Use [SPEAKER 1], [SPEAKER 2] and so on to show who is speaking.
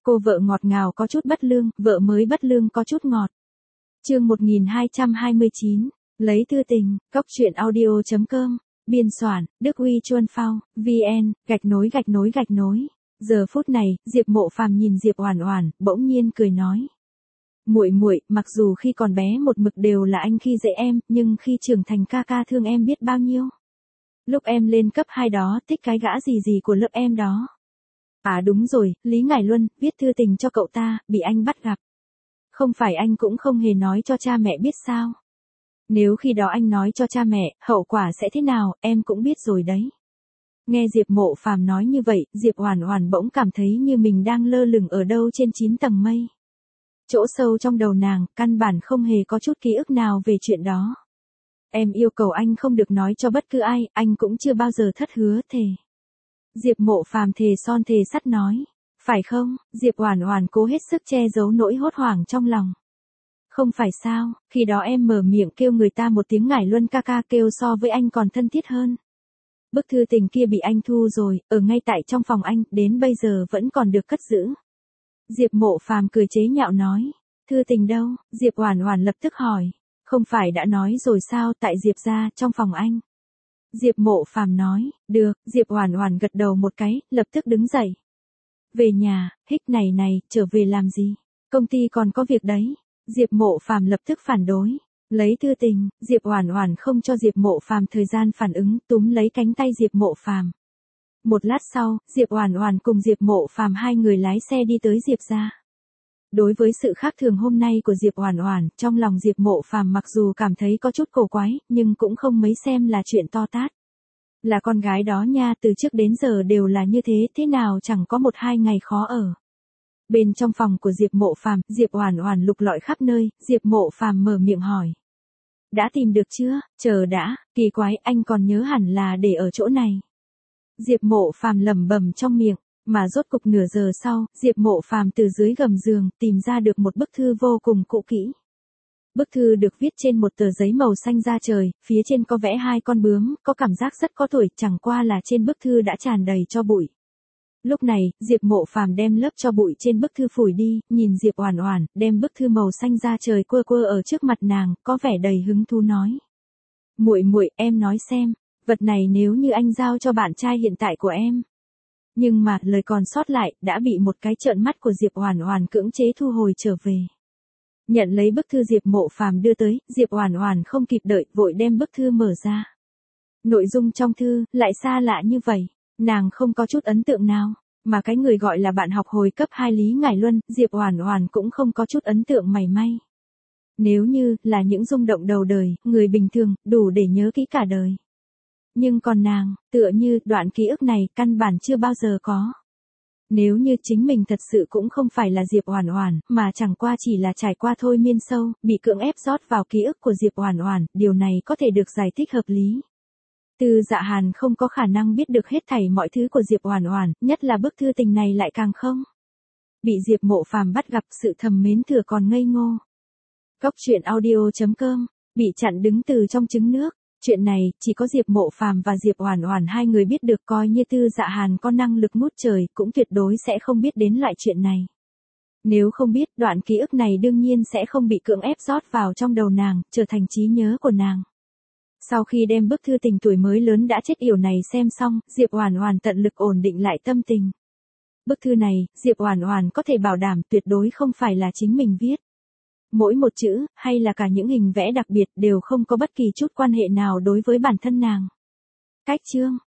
[SPEAKER 1] Cô vợ ngọt ngào có chút bất lương, vợ mới bất lương có chút ngọt. Chương 1229, lấy thư tình, cóc truyện audio.com, biên soạn, Đức Huy Chuân Phao, VN, _. Giờ phút này, Diệp Mộ Phàm nhìn Diệp Oản Oản, bỗng nhiên cười nói: "Muội muội, mặc dù khi còn bé một mực đều là anh khi dễ em, nhưng khi trưởng thành ca ca thương em biết bao nhiêu. Lúc em lên cấp 2 đó, thích cái gã gì của lớp em đó. À đúng rồi, Lý Ngải Luân, viết thư tình cho cậu ta, bị anh bắt gặp. Không phải anh cũng không hề nói cho cha mẹ biết sao? Nếu khi đó anh nói cho cha mẹ, hậu quả sẽ thế nào, em cũng biết rồi đấy." Nghe Diệp Mộ Phàm nói như vậy, Diệp Oản Oản bỗng cảm thấy như mình đang lơ lửng ở đâu trên 9 tầng mây. Chỗ sâu trong đầu nàng, căn bản không hề có chút ký ức nào về chuyện đó. Em yêu cầu anh không được nói cho bất cứ ai, anh cũng chưa bao giờ thất hứa thề. Diệp Mộ Phàm thề son thề sắt nói. Phải không? Diệp Oản Oản cố hết sức che giấu nỗi hốt hoảng trong lòng. Không phải sao, khi đó em mở miệng kêu người ta một tiếng Ngải Luân ca ca, kêu so với anh còn thân thiết hơn. Bức thư tình kia bị anh thu rồi, ở ngay tại trong phòng anh, đến bây giờ vẫn còn được cất giữ. Diệp Mộ Phàm cười chế nhạo nói. Thư tình đâu? Diệp Oản Oản lập tức hỏi. Không phải đã nói rồi sao, tại Diệp gia, trong phòng anh. Diệp Mộ Phàm nói. Được, Diệp Oản Oản gật đầu một cái, lập tức đứng dậy. Về nhà, hích này, trở về làm gì? Công ty còn có việc đấy. Diệp Mộ Phàm lập tức phản đối. Lấy thư tình, Diệp Oản Oản không cho Diệp Mộ Phàm thời gian phản ứng, túm lấy cánh tay Diệp Mộ Phàm. Một lát sau, Diệp Oản Oản cùng Diệp Mộ Phàm hai người lái xe đi tới Diệp gia. Đối với sự khác thường hôm nay của Diệp Oản Oản, trong lòng Diệp Mộ Phàm mặc dù cảm thấy có chút cổ quái, nhưng cũng không mấy xem là chuyện to tát. Là con gái đó nha, từ trước đến giờ đều là như thế nào chẳng có 1-2 ngày khó ở. Bên trong phòng của Diệp Mộ Phàm, Diệp Oản Oản lục lọi khắp nơi, Diệp Mộ Phàm mở miệng hỏi. Đã tìm được chưa? Chờ đã, kỳ quái, anh còn nhớ hẳn là để ở chỗ này. Diệp Mộ Phàm lẩm bẩm trong miệng, mà rốt cục nửa giờ sau, Diệp Mộ Phàm từ dưới gầm giường tìm ra được một bức thư vô cùng cũ kỹ. Bức thư được viết trên một tờ giấy màu xanh da trời, phía trên có vẽ 2 con bướm, có cảm giác rất có tuổi, chẳng qua là trên bức thư đã tràn đầy tro bụi. Lúc này, Diệp Mộ Phàm đem lớp tro bụi trên bức thư phủi đi, nhìn Diệp Oản Oản, đem bức thư màu xanh da trời quơ ở trước mặt nàng, có vẻ đầy hứng thú nói: "Muội muội, em nói xem, vật này nếu như anh giao cho bạn trai hiện tại của em." Nhưng mà, lời còn sót lại, đã bị một cái trợn mắt của Diệp Oản Oản cưỡng chế thu hồi trở về. Nhận lấy bức thư Diệp Mộ Phàm đưa tới, Diệp Oản Oản không kịp đợi, vội đem bức thư mở ra. Nội dung trong thư, lại xa lạ như vậy, nàng không có chút ấn tượng nào, mà cái người gọi là bạn học hồi cấp 2 Lý Ngải Luân, Diệp Oản Oản cũng không có chút ấn tượng mảy may. Nếu như, là những rung động đầu đời, người bình thường, đủ để nhớ kỹ cả đời. Nhưng còn nàng, tựa như, đoạn ký ức này, căn bản chưa bao giờ có. Nếu như chính mình thật sự cũng không phải là Diệp Oản Oản, mà chẳng qua chỉ là trải qua thôi miên sâu, bị cưỡng ép rót vào ký ức của Diệp Oản Oản, điều này có thể được giải thích hợp lý. Từ Dạ Hàn không có khả năng biết được hết thảy mọi thứ của Diệp Oản Oản, nhất là bức thư tình này lại càng không. Bị Diệp Mộ Phàm bắt gặp, sự thầm mến thừa còn ngây ngô. Cóc truyện audio.com, bị chặn đứng từ trong trứng nước. Chuyện này, chỉ có Diệp Mộ Phàm và Diệp Oản Oản hai người biết được, coi như Tư Dạ Hàn có năng lực ngút trời, cũng tuyệt đối sẽ không biết đến loại chuyện này. Nếu không biết, đoạn ký ức này đương nhiên sẽ không bị cưỡng ép rót vào trong đầu nàng, trở thành trí nhớ của nàng. Sau khi đem bức thư tình tuổi mới lớn đã chết yểu này xem xong, Diệp Oản Oản tận lực ổn định lại tâm tình. Bức thư này, Diệp Oản Oản có thể bảo đảm tuyệt đối không phải là chính mình viết. Mỗi một chữ, hay là cả những hình vẽ đặc biệt đều không có bất kỳ chút quan hệ nào đối với bản thân nàng. Cách chương,